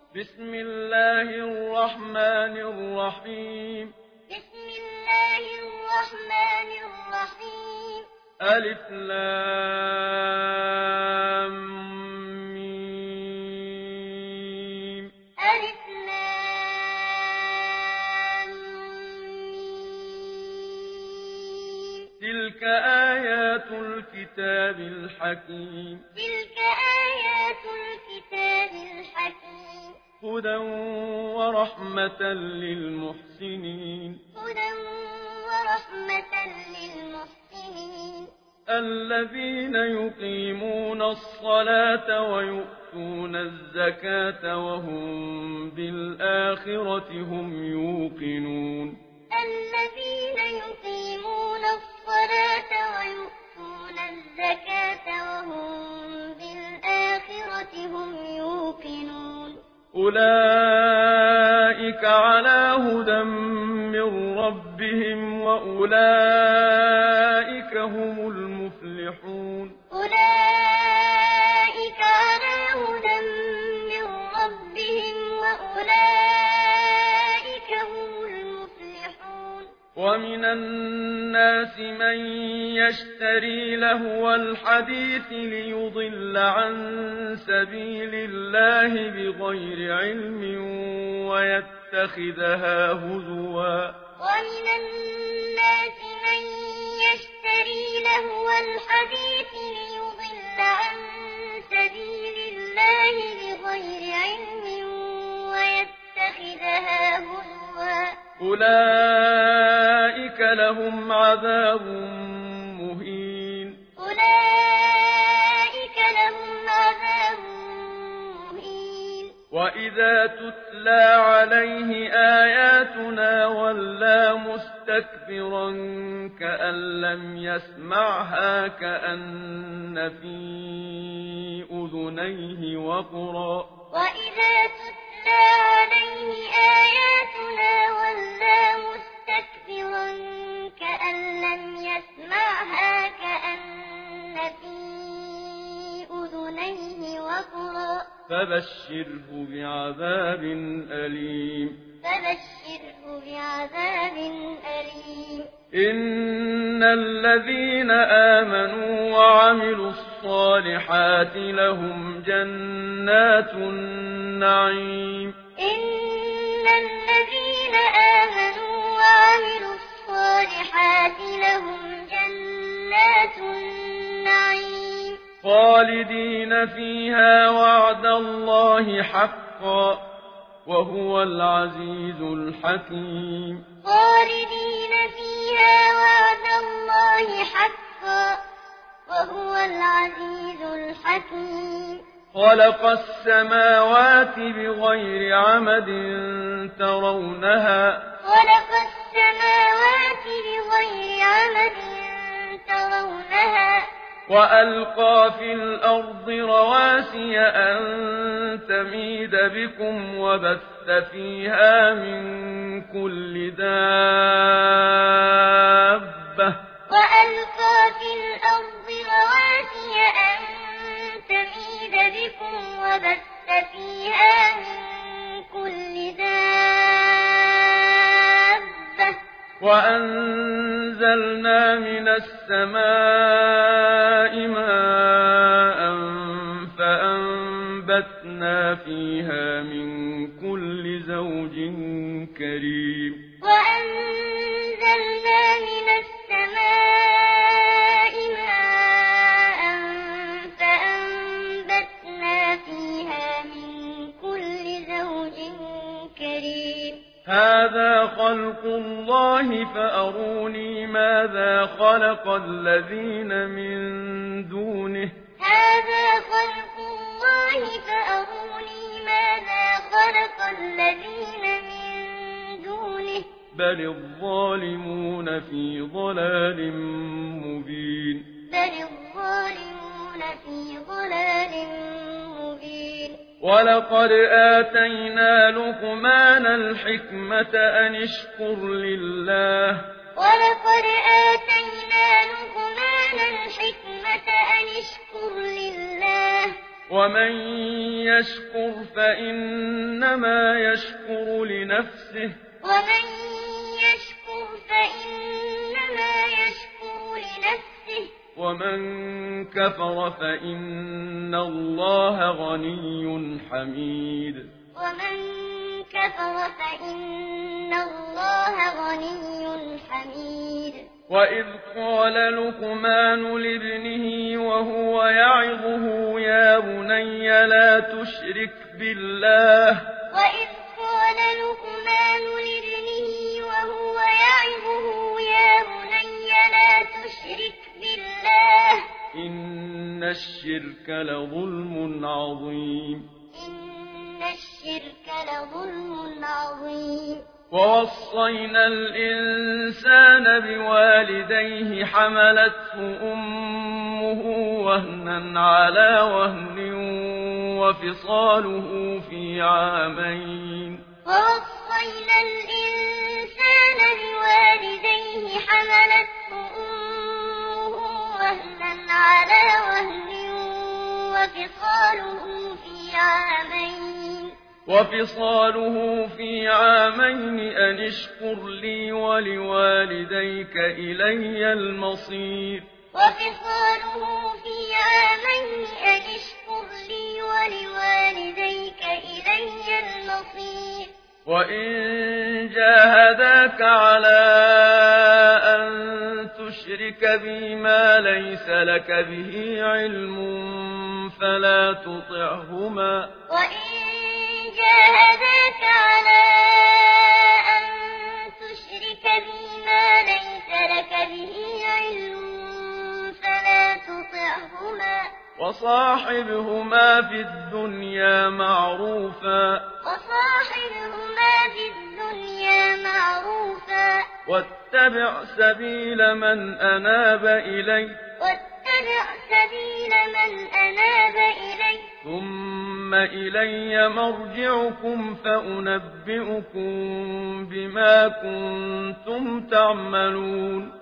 بسم الله الرحمن الرحيم. بسم الله الرحمن الرحيم. ألف لام ميم. ألف لام ميم. تلك آيات الكتاب الحكيم. تلك آيات الكتاب الحكيم. هدى ورحمة للمحسنين. هدى ورحمة للمحسنين. الذين يقيمون الصلاة ويؤتون الزكاة وهم بالآخرة هم يوقنون. الذين يقيمون الصلاة ويؤتون الزكاة وهم بالآخرة هم يوقنون. أولئك على هدى من ربهم وأولئك هم المفلحون. أولئك على هدى من ربهم وأولئك هم المفلحون. ومن الناس من يشتري لهو الحديث ليضل عن سبيل الله بغير علم ويتخذها هزوا. ومن الناس من يشتري لهو الحديث ليضل عن سبيل الله بغير علم ويتخذها هزوا. أولئك لهم عذاب مهين. أولئك لهم عذاب مهين. وإذا تتلى عليه آياتنا ولى مستكبرا كأن لم يسمعها كأن في أذنيه وقرا. وإذا تتلى عليه آياتنا ولى مستكبرا كأن لم يسمعها كأن في أذنيه وقرا. فبشره بعذاب أليم. فبشره بعذاب أليم. إن الذين آمنوا وعملوا الصالحات لهم جنات النعيم. إن الذين آمنوا وعملوا الصالحات لهم جنات النعيم. خالدين فيها وعد الله حقا وهو العزيز الحكيم. خالدين فيها وعد الله حقا وهو العزيز الحكيم. خلق السماوات بغير عمد ترونها. خلق السماوات بغير عمد ترونها. وألقى في الأرض رواسي أن تميد بكم وبث فيها من كل دابة. وألقى في الأرض رواسي أن تميد بكم وبث فيها من كل دابة. وأنزلنا من السماء ماء فأنبتنا فيها من كل زوج كريم. وأنزلنا من السماء ماء فأنبتنا فيها من كل زوج كريم. هذا خلق الله فأروني ماذا خلق الذين من دونه. هذا خلق الله فأروني ماذا خلق الذين من دونه. بل الظالمون في ضلال مبين. بل الظالمون في ضلال مبين. ولقد آتينا لقمان الحكمة أن اشكر لله. ولقد آتينا لقمان الحكمة أن اشكر لله. ومن يشكر فإنما يشكر لنفسه ومن يشكر فإنما يشكر لنفسه ومن كفر فإن الله غني حميد ومن كفر فإن الله غني حميد وإذ قال لقمان لابنه وهو يعظه يا بني لا تشرك بالله وإذ قال لقمان لابنه وهو يعظه يا بني لا تشرك بالله إن الشرك لظلم عظيم إن الشرك لظلم عظيم ووصينا الإنسان بوالديه حملته أمه وهنا على وهن وفصاله في عامين ووصينا الإنسان بوالديه حملته أمه وهنا على وهن وفصاله في عامين أن اشكر لي ولوالديك إلي المصير وفصاله في عامين أن اشكر لي ولوالديك إلي المصير وإن جاهداك على أن تشرك بي ما ليس لك به علم فلا تطعهما وإن جاهداك على أن تشرك بي ما ليس لك به علم فلا تطعهما وصاحبهما في الدنيا معروفا واتبع سبيل من أناب إلي ثم إلي مرجعكم فأنبئكم بما كنتم تعملون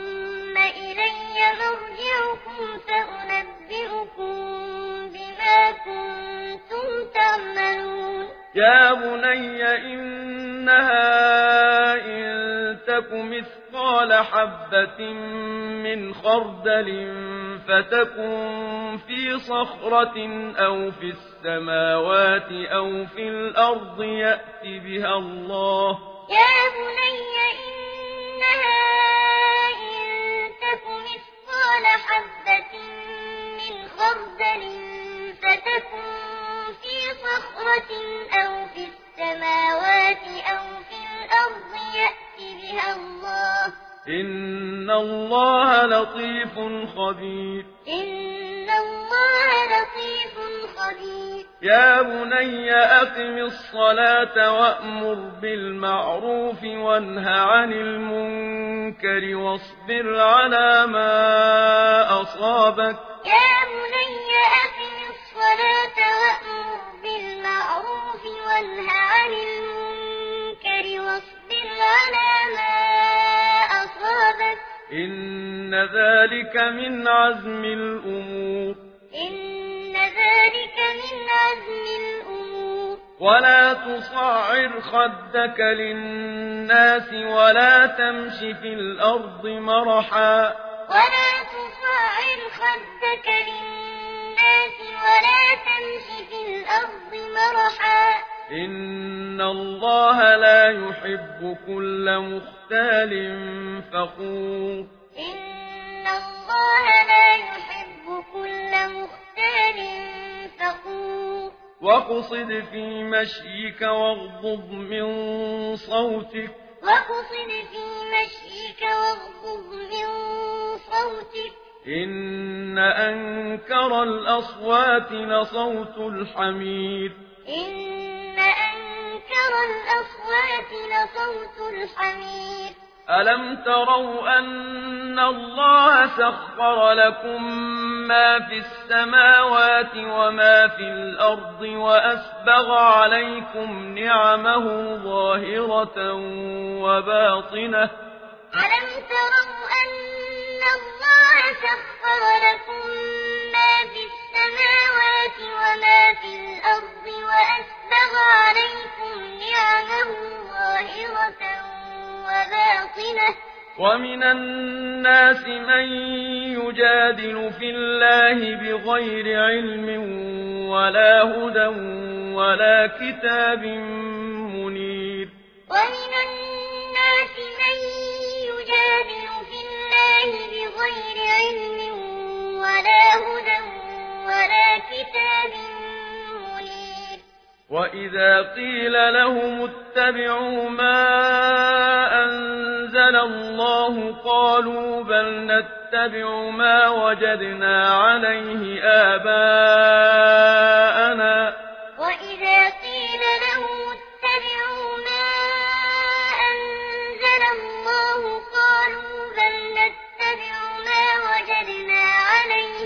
يا بني إنها إن تك مثقال حبة من خردل فتكن في صخرة أو في السماوات أو في الأرض يأت بها الله يا بني إنها إن تك مثقال حبة من خردل فتكن في صخرة أو في السماوات أو في الأرض يأت بها الله إن الله لطيف خبير يا بني أقم الصلاة وأمر بالمعروف وانه عن المنكر واصبر على ما أصابك يا بني أقم الصلاة وأمر بالمعروف وانه عن المنكر واصبر على ما أصابك إن ذلك من عزم الأمور ولا تصعر خدك للناس ولا تمش في الأرض مرحا إن الله لا يحب كل مختال فخور واقصد في مشيك واغضض من صوتك إن أنكر الأصوات لصوت الحمير ألم تروا أن الله سخر لكم ما في السماوات وما في الأرض وأسبغ عليكم نعمه ظاهرة وباطنة ألم تروا أن الله سخر لكم ما في السماوات وما في الأرض وأسبغ عليكم نعمه ظاهرة وباطنة ومن الناس من يجادل في الله بغير علم ولا هدى ولا كتاب منير ومن الناس من يجادل في الله بغير علم ولا هدى ولا كتاب منير وإذا قيل لهم اتبعوا ما أنزل الله قالوا بل نتبع ما وجدنا عليه آباءنا وإذا قيل لهم اتبعوا ما أنزل الله قالوا بل نتبع ما وجدنا عليه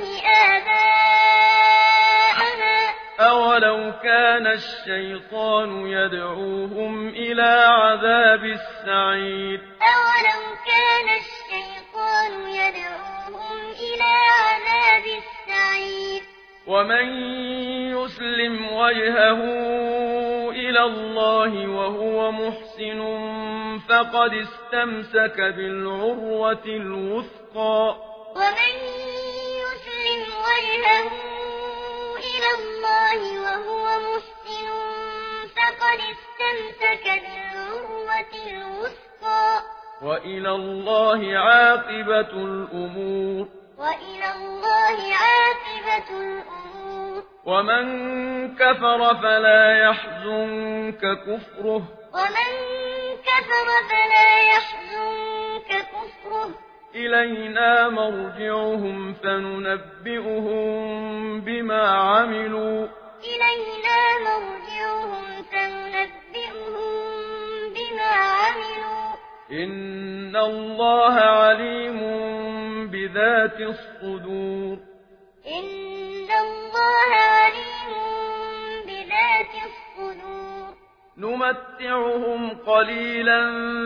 آباءنا أولو كان الشيطان يدعوهم إلى عذاب السعير أولو كان الشيطان يدعوهم إلى عذاب السعير ومن يسلم وجهه إلى الله وهو محسن فقد استمسك بالعروة الوثقى ومن يسلم وجهه إلى الله وهو محسن فقد استمسك بالعروة الوثقى وإلى الله عاقبة الأمور وإلى الله عاقبة الأمور ومن كفر فلا يحزنك كفره ومن كفر فلا يحزنك كفره إلينا مرجعهم فننبئهم بما عملوا إلينا مرجعهم فننبئهم بما عملوا إن الله عليم بذات الصدور إن الله عليم بذات الصدور نمتعهم قليلا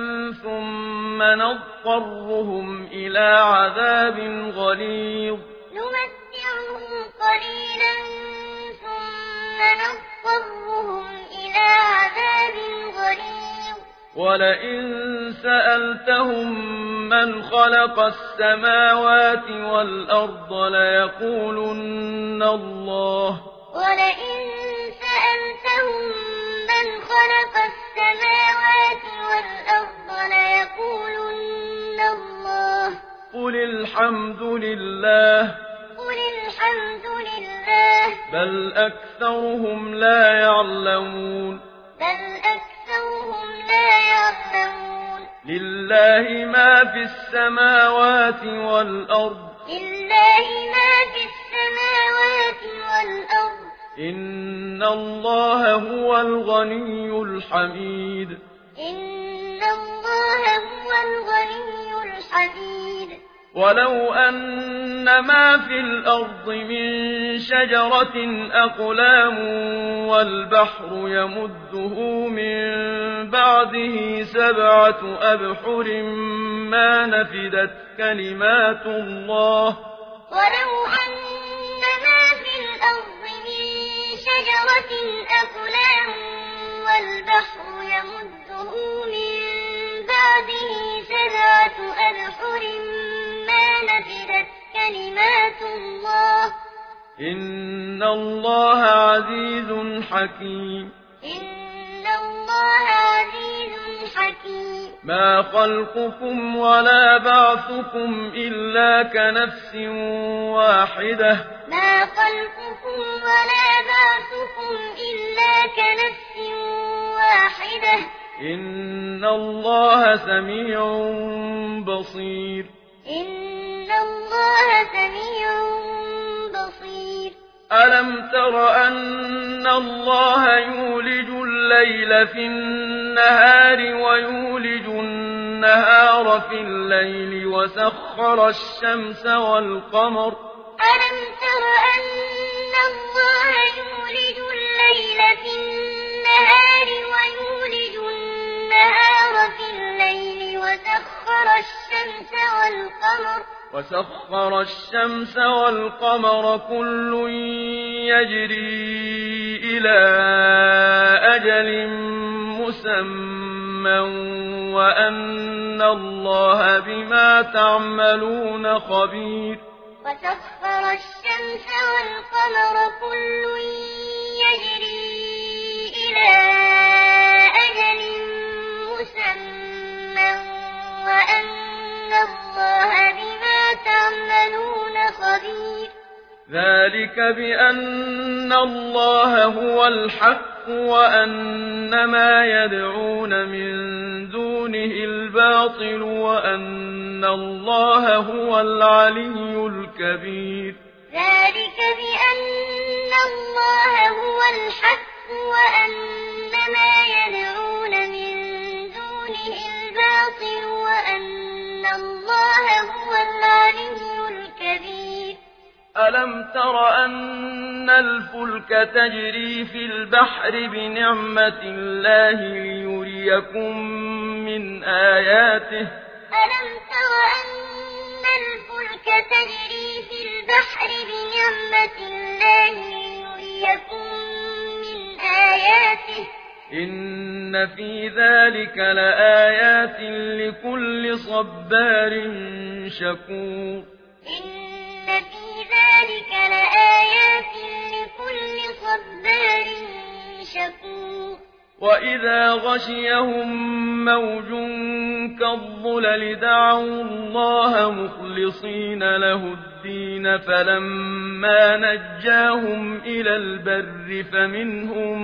ثم نضطرهم إلى عذاب غليظ نمتعهم قليلا ثم نضطرهم إلى عذاب غليظ ولئن سألتهم من خلق السماوات والأرض ليقولن الله ولئن سألتهم من خلق السماوات والأرض ليقولن الله قل الحمد لله قل الحمد لله بل أكثرهم لا يعلمون بل أكثرهم لا يعلمون لله ما في السماوات والأرض لله ما في السماوات والأرض إن الله هو الغني الحميد إن الله هو الغني الحميد ولو أن ما في الأرض من شجرة أقلام والبحر يمده من بعده 7 أبحر ما نفدت كلمات الله ولو أن ما في الأرض من شجرة أقلام والبحر يمده من بعده 7 أبحر ما نفدت كلمات الله إن الله عزيز حكيم إن الله عزيز حكيم ما خلقكم ولا بعثكم إلا كنفس واحدة ما خلقكم ولا بعثكم إلا كنفس واحدة إن الله سميع بصير إن الله سميع بصير ألم تر أن الله يولج الليل في النهار ويولج النهار في الليل وسخر الشمس والقمر ألم تر أن الله يولج الليل في النهار ويولج النهار في الليل وسخر الشمس والقمر وسخر الشمس والقمر كل يجري إلى أجل مسمى وأن الله بما تعملون خبير وسخر الشمس والقمر كل يجري إلى أجل مسمى وأن الله بما تعملون خبير ذلك بأن الله هو الحق وأن ما يدعون من دونه الباطل وأن الله هو العلي الكبير ذلك بأن الله هو الحق وأن ما يدعون من دونه الباطل وأن الله هو العلي الكبير ألم تر أن الفلك تجري في البحر بنعمة الله ليريكم من آياته ألم تر أن الفلك تجري في البحر بنعمة الله ليريكم من آياته إن في ذلك لآيات لكل صبار شكور إن في ذلك لآيات لكل صبار شكور وإذا غشيهم موج كالظلل دعوا الله مخلصين له الدين فلما نجاهم إلى البر فمنهم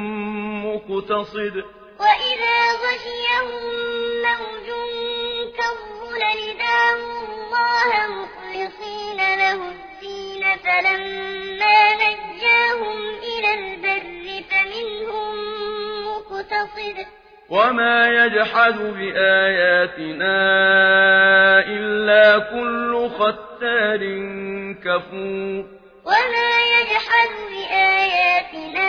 مقتصد وإذا غشيهم موج كالظلل دعوا الله مخلصين له الدين فلما نجاهم إلى البر فمنهم مقتصد وما يجحد بآياتنا إلا كل ختار كفور وما يجحد بآياتنا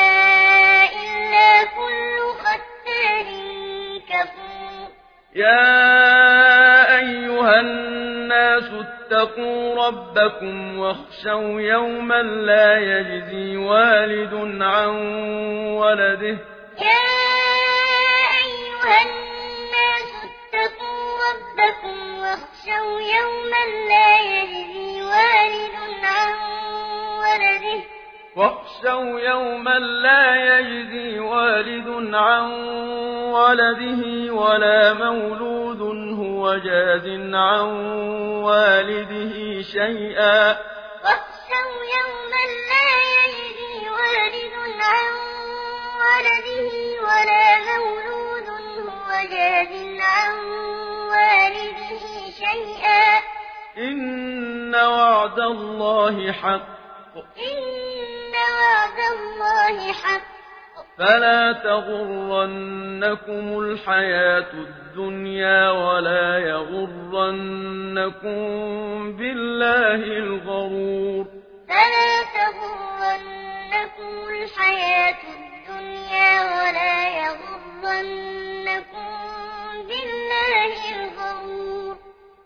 إلا كل ختار كفور يا أيها الناس اتقوا ربكم واخشوا يوما لا يجزي والد عن ولده يا أيها الناس اتقوا ربكم واخشوا يوما لا يجزي والد عن ولده واخشوا يوما لا يجزي والد عن ولده ولا مولود هو جاز عن والده شيئا واخشوا يوما لا يجزي والد عن ولده ولا مولود هو جاز عن والده شيئا إن وعد الله حق إن وعد الله حق فلا تغرنكم الحياة الدنيا ولا يغرنكم بالله الغرور فلا تغرنكم الحياة الدنيا ولا يغرنكم بالله الغرور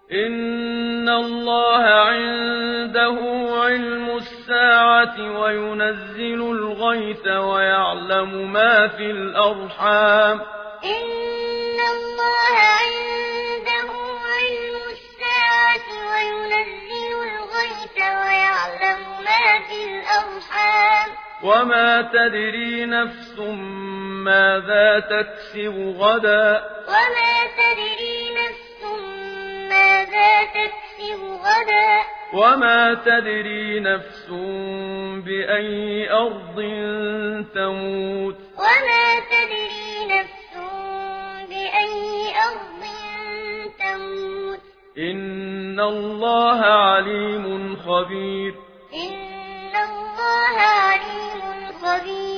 إن الله عنده علم الساعة وينزل الغيث ويعلم ما في الأرحام إن الله عنده علم الساعة وينزل الغيث ويعلم ما في الأرحام وما تدري نفس ماذا تكسب غدا وما تدري نفس ماذا تكسب غدا وما تدري نفس بأي أرض تموت وما تدري نفس بأي أرض تموت إن الله عليم خبير إن الله عليم خبير